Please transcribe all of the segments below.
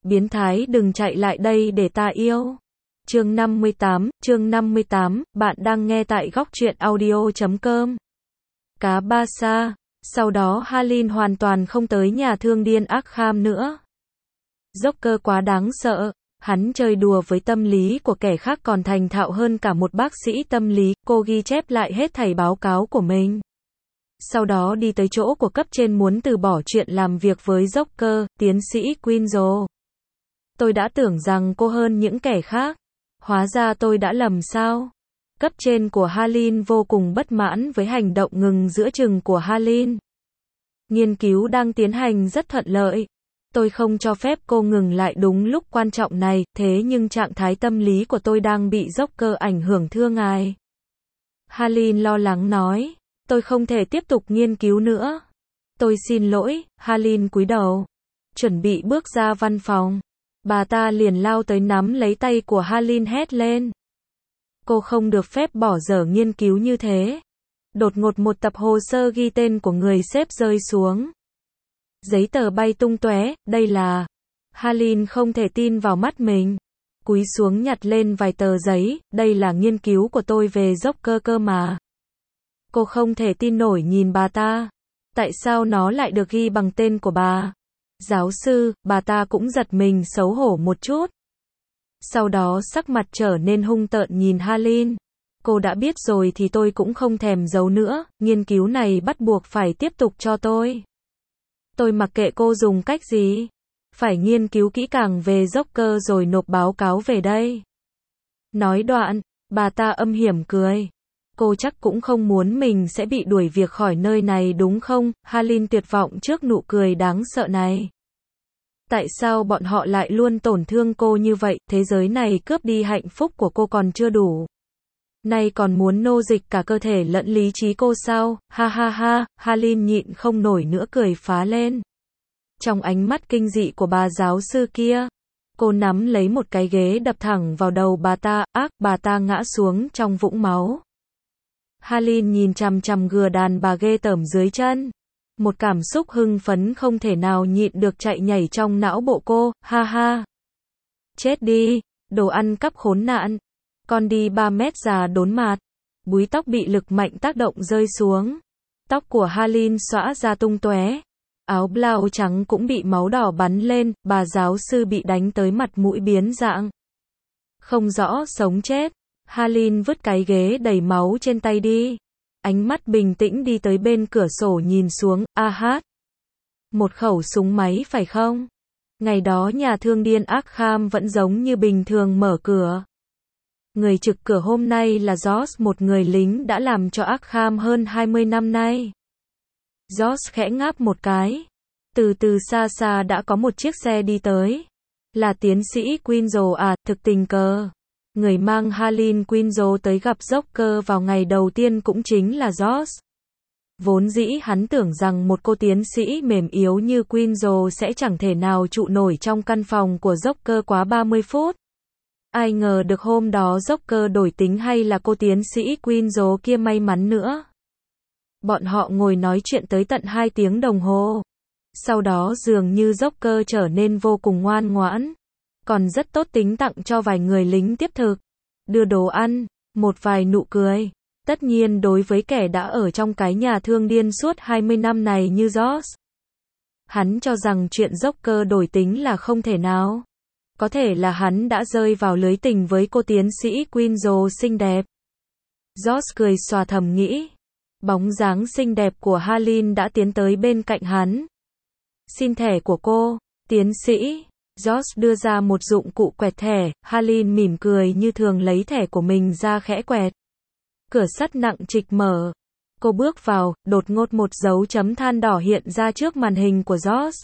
biến thái đừng chạy lại đây để ta yêu. Chương 58, bạn đang nghe tại góc truyện audio.com. Cá Ba Sa. Sau đó Harleen hoàn toàn không tới nhà thương điên Arkham nữa. Joker quá đáng sợ. Hắn chơi đùa với tâm lý của kẻ khác còn thành thạo hơn cả một bác sĩ tâm lý. Cô ghi chép lại hết thảy báo cáo của mình. Sau đó đi tới chỗ của cấp trên muốn từ bỏ chuyện làm việc với Joker, tiến sĩ Quinzel. Tôi đã tưởng rằng cô hơn những kẻ khác. Hóa ra tôi đã lầm sao? Cấp trên của Harleen vô cùng bất mãn với hành động ngừng giữa chừng của Harleen. Nghiên cứu đang tiến hành rất thuận lợi. Tôi không cho phép cô ngừng lại đúng lúc quan trọng này, thế nhưng trạng thái tâm lý của tôi đang bị Joker ảnh hưởng thưa ngài. Harleen lo lắng nói. Tôi không thể tiếp tục nghiên cứu nữa. Tôi xin lỗi, Harleen cúi đầu. Chuẩn bị bước ra văn phòng. Bà ta liền lao tới nắm lấy tay của Harleen hét lên. Cô không được phép bỏ dở nghiên cứu như thế. Đột ngột một tập hồ sơ ghi tên của người sếp rơi xuống. Giấy tờ bay tung tóe, đây là... Harleen không thể tin vào mắt mình. Cúi xuống nhặt lên vài tờ giấy, đây là nghiên cứu của tôi về Joker cơ mà. Cô không thể tin nổi nhìn bà ta. Tại sao nó lại được ghi bằng tên của bà? Giáo sư, bà ta cũng giật mình xấu hổ một chút. Sau đó sắc mặt trở nên hung tợn nhìn Harleen. Cô đã biết rồi thì tôi cũng không thèm giấu nữa, nghiên cứu này bắt buộc phải tiếp tục cho tôi. Tôi mặc kệ cô dùng cách gì. Phải nghiên cứu kỹ càng về Joker rồi nộp báo cáo về đây. Nói đoạn, bà ta âm hiểm cười. Cô chắc cũng không muốn mình sẽ bị đuổi việc khỏi nơi này đúng không? Harleen tuyệt vọng trước nụ cười đáng sợ này. Tại sao bọn họ lại luôn tổn thương cô như vậy? Thế giới này cướp đi hạnh phúc của cô còn chưa đủ. Nay còn muốn nô dịch cả cơ thể lẫn lý trí cô sao? Ha ha ha, Harleen nhịn không nổi nữa cười phá lên. Trong ánh mắt kinh dị của bà giáo sư kia, cô nắm lấy một cái ghế đập thẳng vào đầu bà ta, bà ta ngã xuống trong vũng máu. Harleen nhìn chằm chằm gừa đàn bà ghê tởm dưới chân. Một cảm xúc hưng phấn không thể nào nhịn được chạy nhảy trong não bộ cô, ha ha. Chết đi, đồ ăn cắp khốn nạn. Con đi 3 mét già đốn mạt. Búi tóc bị lực mạnh tác động rơi xuống. Tóc của Harleen xõa ra tung tóe. Áo blau trắng cũng bị máu đỏ bắn lên, bà giáo sư bị đánh tới mặt mũi biến dạng. Không rõ sống chết. Harleen vứt cái ghế đầy máu trên tay đi. Ánh mắt bình tĩnh đi tới bên cửa sổ nhìn xuống, một khẩu súng máy phải không? Ngày đó nhà thương điên Arkham vẫn giống như bình thường mở cửa. Người trực cửa hôm nay là George, một người lính đã làm cho Arkham hơn 20 năm nay. George khẽ ngáp một cái. Từ từ xa xa đã có một chiếc xe đi tới. Là tiến sĩ Quinzel à, thực tình cờ. Người mang Harleen Quinzel tới gặp Joker vào ngày đầu tiên cũng chính là George. Vốn dĩ hắn tưởng rằng một cô tiến sĩ mềm yếu như Quinzel sẽ chẳng thể nào trụ nổi trong căn phòng của Joker quá 30 phút. Ai ngờ được hôm đó Joker đổi tính hay là cô tiến sĩ Quinzel kia may mắn nữa. Bọn họ ngồi nói chuyện tới tận 2 tiếng đồng hồ. Sau đó dường như Joker trở nên vô cùng ngoan ngoãn. Còn rất tốt tính tặng cho vài người lính tiếp thực. Đưa đồ ăn, một vài nụ cười. Tất nhiên đối với kẻ đã ở trong cái nhà thương điên suốt 20 năm này như George. Hắn cho rằng chuyện Joker đổi tính là không thể nào. Có thể là hắn đã rơi vào lưới tình với cô tiến sĩ Quinzel xinh đẹp. George cười xòa thầm nghĩ. Bóng dáng xinh đẹp của Harleen đã tiến tới bên cạnh hắn. Xin thẻ của cô, tiến sĩ. George đưa ra một dụng cụ quẹt thẻ, Harleen mỉm cười như thường lấy thẻ của mình ra khẽ quẹt. Cửa sắt nặng trịch mở. Cô bước vào, đột ngột một dấu chấm than đỏ hiện ra trước màn hình của George.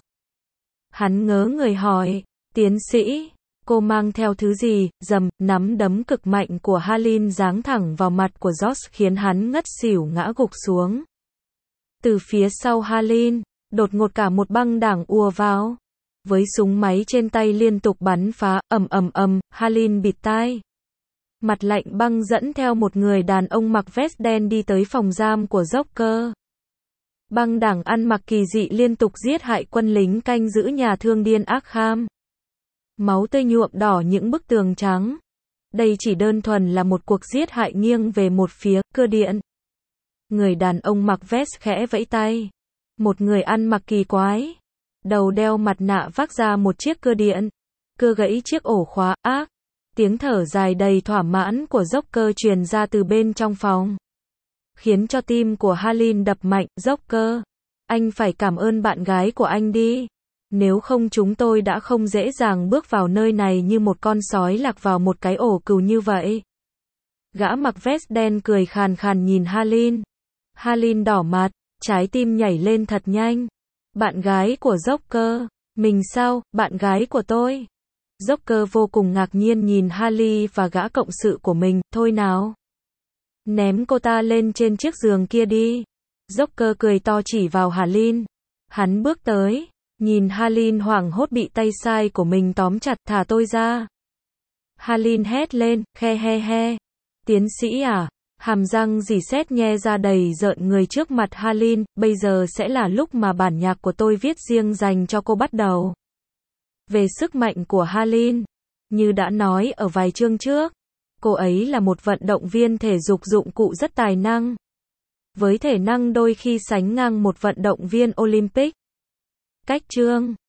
Hắn ngớ người hỏi, tiến sĩ, cô mang theo thứ gì? Rầm, nắm đấm cực mạnh của Harleen giáng thẳng vào mặt của George khiến hắn ngất xỉu ngã gục xuống. Từ phía sau Harleen, đột ngột cả một băng đảng ùa vào. Với súng máy trên tay liên tục bắn phá, Harleen bịt tai. Mặt lạnh băng dẫn theo một người đàn ông mặc vest đen đi tới phòng giam của Joker. Băng đảng ăn mặc kỳ dị liên tục giết hại quân lính canh giữ nhà thương điên Arkham. Máu tươi nhuộm đỏ những bức tường trắng. Đây chỉ đơn thuần là một cuộc giết hại nghiêng về một phía, cơ điện. Người đàn ông mặc vest khẽ vẫy tay. Một người ăn mặc kỳ quái. Đầu đeo mặt nạ vác ra một chiếc cưa điện. Cưa gãy chiếc ổ khóa, ác. Tiếng thở dài đầy thỏa mãn của Joker truyền ra từ bên trong phòng. Khiến cho tim của Harleen đập mạnh, Joker. Anh phải cảm ơn bạn gái của anh đi. Nếu không chúng tôi đã không dễ dàng bước vào nơi này như một con sói lạc vào một cái ổ cừu như vậy. Gã mặc vest đen cười khàn khàn nhìn Harleen. Harleen đỏ mặt, trái tim nhảy lên thật nhanh. Bạn gái của Joker. Mình sao, bạn gái của tôi? Joker vô cùng ngạc nhiên nhìn Harleen và gã cộng sự của mình, thôi nào. Ném cô ta lên trên chiếc giường kia đi. Joker cười to chỉ vào Harleen. Hắn bước tới, nhìn Harleen hoảng hốt bị tay sai của mình tóm chặt, thả tôi ra. Harleen hét lên, khe he he. Tiến sĩ à? Hàm răng rỉ sét nhe ra đầy rợn người trước mặt Harleen, bây giờ sẽ là lúc mà bản nhạc của tôi viết riêng dành cho cô bắt đầu. Về sức mạnh của Harleen, như đã nói ở vài chương trước, cô ấy là một vận động viên thể dục dụng cụ rất tài năng. Với thể năng đôi khi sánh ngang một vận động viên Olympic. Cách chương